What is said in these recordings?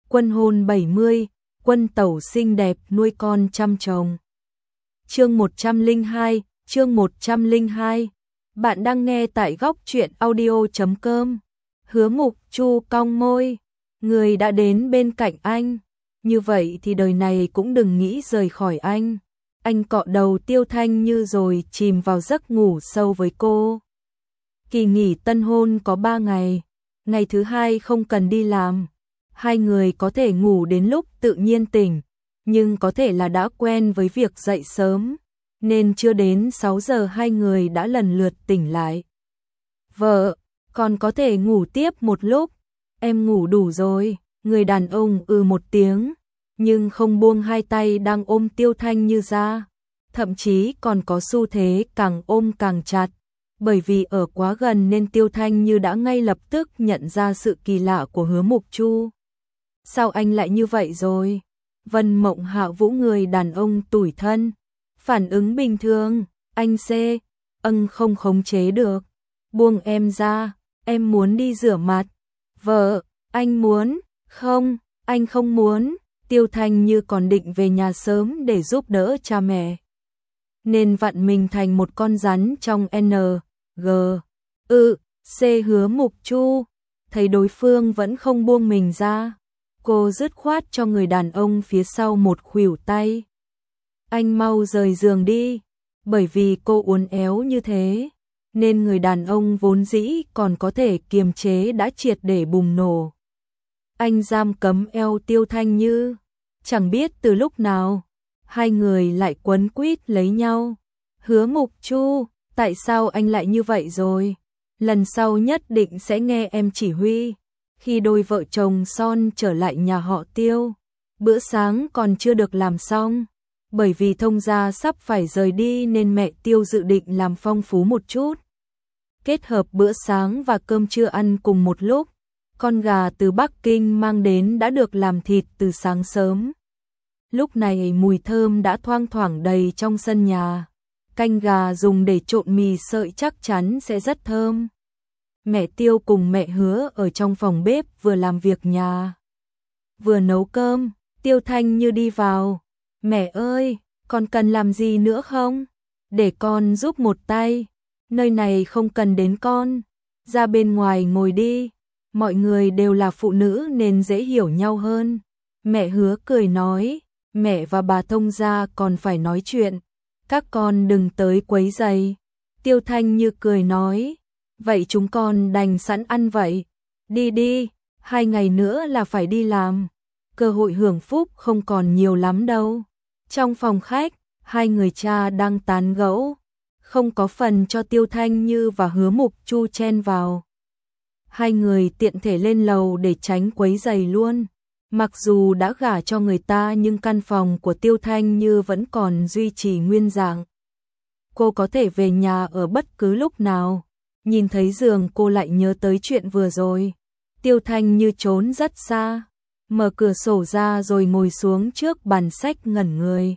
Quân hôn 70, quân tẩu xinh đẹp nuôi con chăm chồng. Chương 102, chương 102. Bạn đang nghe tại góc truyện audio.com. Hứa Mục Chu cong môi, người đã đến bên cạnh anh, như vậy thì đời này cũng đừng nghĩ rời khỏi anh. Anh cọ đầu Tiêu Thanh Như rồi chìm vào giấc ngủ sâu với cô. Kỳ nghỉ tân hôn có 3 ngày, ngày thứ 2 không cần đi làm. Hai người có thể ngủ đến lúc tự nhiên tỉnh, nhưng có thể là đã quen với việc dậy sớm, nên chưa đến 6 giờ hai người đã lần lượt tỉnh lại. Vợ, còn có thể ngủ tiếp một lúc, em ngủ đủ rồi, người đàn ông một tiếng, nhưng không buông hai tay đang ôm Tiêu Thanh Như ra, thậm chí còn có xu thế càng ôm càng chặt, bởi vì ở quá gần nên Tiêu Thanh Như đã ngay lập tức nhận ra sự kỳ lạ của Hứa Mục Chu. Sao anh lại như vậy rồi? Vân Mộng Hạ Vũ người đàn ông tủi thân, phản ứng bình thường, anh không khống chế được. Buông em ra, em muốn đi rửa mặt. Vợ, anh muốn, không, anh không muốn. Tiêu Thanh Như còn định về nhà sớm để giúp đỡ cha mẹ, nên vặn mình thành một con rắn trong Hứa Mục Chu. Thấy đối phương vẫn không buông mình ra, cô dứt khoát cho người đàn ông phía sau một khuỷu tay. Anh mau rời giường đi. Bởi vì cô uốn éo như thế, nên người đàn ông vốn dĩ còn có thể kiềm chế đã triệt để bùng nổ. Anh giam cấm eo Tiêu Thanh Như, chẳng biết từ lúc nào, hai người lại quấn quýt lấy nhau. Hứa Mục Chu, tại sao anh lại như vậy rồi? Lần sau nhất định sẽ nghe em chỉ huy. Khi đôi vợ chồng son trở lại nhà họ Tiêu, bữa sáng còn chưa được làm xong, bởi vì thông gia sắp phải rời đi nên mẹ Tiêu dự định làm phong phú một chút. Kết hợp bữa sáng và cơm trưa ăn cùng một lúc, con gà từ Bắc Kinh mang đến đã được làm thịt từ sáng sớm. Lúc này mùi thơm đã thoang thoảng đầy trong sân nhà, canh gà dùng để trộn mì sợi chắc chắn sẽ rất thơm. Mẹ Tiêu cùng mẹ Hứa ở trong phòng bếp vừa làm việc nhà, vừa nấu cơm. Tiêu Thanh Như đi vào. Mẹ ơi, con cần làm gì nữa không? Để con giúp một tay. Nơi này không cần đến con. Ra bên ngoài ngồi đi. Mọi người đều là phụ nữ nên dễ hiểu nhau hơn. Mẹ Hứa cười nói, mẹ và bà thông gia còn phải nói chuyện, các con đừng tới quấy rầy. Tiêu Thanh Như cười nói, vậy chúng con đành sẵn ăn vậy. Đi đi, 2 ngày nữa là phải đi làm. Cơ hội hưởng phúc không còn nhiều lắm đâu. Trong phòng khách, hai người cha đang tán gẫu, không có phần cho Tiêu Thanh Như và Hứa Mục Chu chen vào. Hai người tiện thể lên lầu để tránh quấy rầy luôn. Mặc dù đã gả cho người ta nhưng căn phòng của Tiêu Thanh Như vẫn còn duy trì nguyên dạng. Cô có thể về nhà ở bất cứ lúc nào. Nhìn thấy giường cô lại nhớ tới chuyện vừa rồi. Tiêu Thanh Như trốn rất xa, mở cửa sổ ra rồi ngồi xuống trước bàn sách ngẩn người.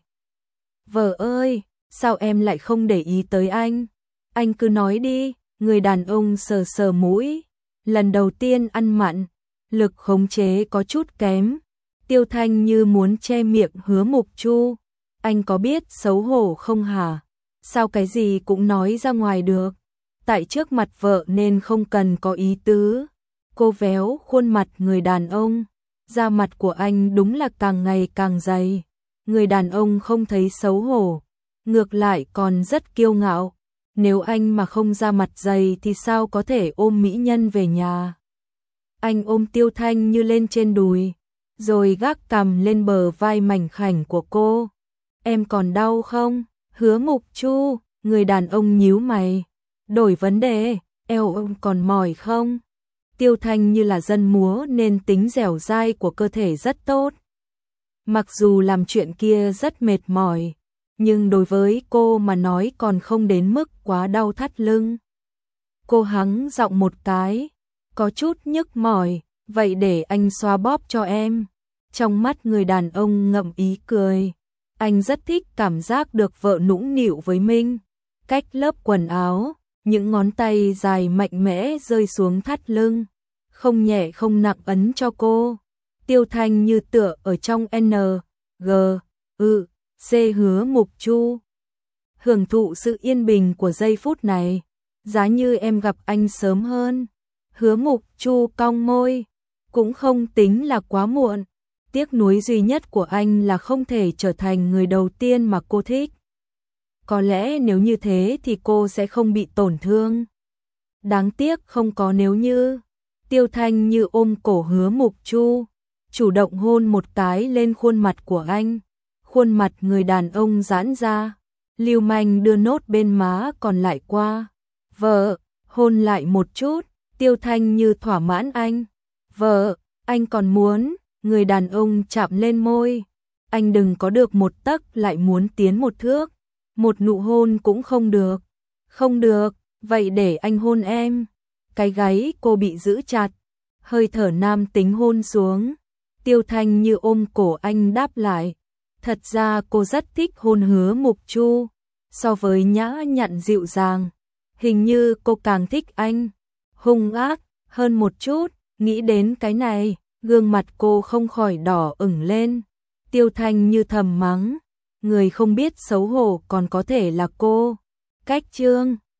Vợ ơi, sao em lại không để ý tới anh? Anh cứ nói đi. Người đàn ông sờ sờ mũi. Lần đầu tiên ăn mặn, lực khống chế có chút kém. Tiêu Thanh Như muốn che miệng Hứa Mục Chu. Anh có biết xấu hổ không hả? Sao cái gì cũng nói ra ngoài được? Tại trước mặt vợ nên không cần có ý tứ. Cô véo khuôn mặt người đàn ông. Da mặt của anh đúng là càng ngày càng dày. Người đàn ông không thấy xấu hổ, ngược lại còn rất kiêu ngạo. Nếu anh mà không da mặt dày thì sao có thể ôm mỹ nhân về nhà? Anh ôm Tiêu Thanh Như lên trên đùi, rồi gác cằm lên bờ vai mảnh khảnh của cô. Em còn đau không? Hứa Mục Chu, người đàn ông nhíu mày. Đổi vấn đề, eo ông còn mỏi không? Tiêu Thanh Như là dân múa nên tính dẻo dai của cơ thể rất tốt. Mặc dù làm chuyện kia rất mệt mỏi, nhưng đối với cô mà nói còn không đến mức quá đau thắt lưng. Cô hắng giọng một cái, có chút nhức mỏi, vậy để anh xoa bóp cho em. Trong mắt người đàn ông ngậm ý cười, anh rất thích cảm giác được vợ nũng nịu với mình. Cách lớp quần áo, những ngón tay dài mạnh mẽ rơi xuống thắt lưng, không nhẹ không nặng ấn cho cô. Tiêu Thanh Như tựa ở trong N, G, Ư, C Hứa Mục Chu. Hưởng thụ sự yên bình của giây phút này. Giá như em gặp anh sớm hơn. Hứa Mục Chu cong môi. Cũng không tính là quá muộn. Tiếc nuối duy nhất của anh là không thể trở thành người đầu tiên mà cô thích. Có lẽ nếu như thế thì cô sẽ không bị tổn thương. Đáng tiếc không có nếu như. Tiêu Thanh Như ôm cổ Hứa Mục Chu, chủ động hôn một cái lên khuôn mặt của anh. Khuôn mặt người đàn ông giãn ra, lưu manh đưa nốt bên má còn lại qua. Vợ, hôn lại một chút. Tiêu Thanh Như thỏa mãn anh. Vợ, anh còn muốn. Người đàn ông chạm lên môi. Anh đừng có được một tấc lại muốn tiến một thước. Một nụ hôn cũng không được. Không được, vậy để anh hôn em. Cái gáy cô bị giữ chặt. Hơi thở nam tính hôn xuống. Tiêu Thanh Như ôm cổ anh đáp lại. Thật ra cô rất thích hôn Hứa Mục Chu. So với nhã nhặn dịu dàng, hình như cô càng thích anh hung ác hơn một chút. Nghĩ đến cái này, gương mặt cô không khỏi đỏ ửng lên. Tiêu Thanh Như thầm mắng, người không biết xấu hổ còn có thể là cô. Cách chương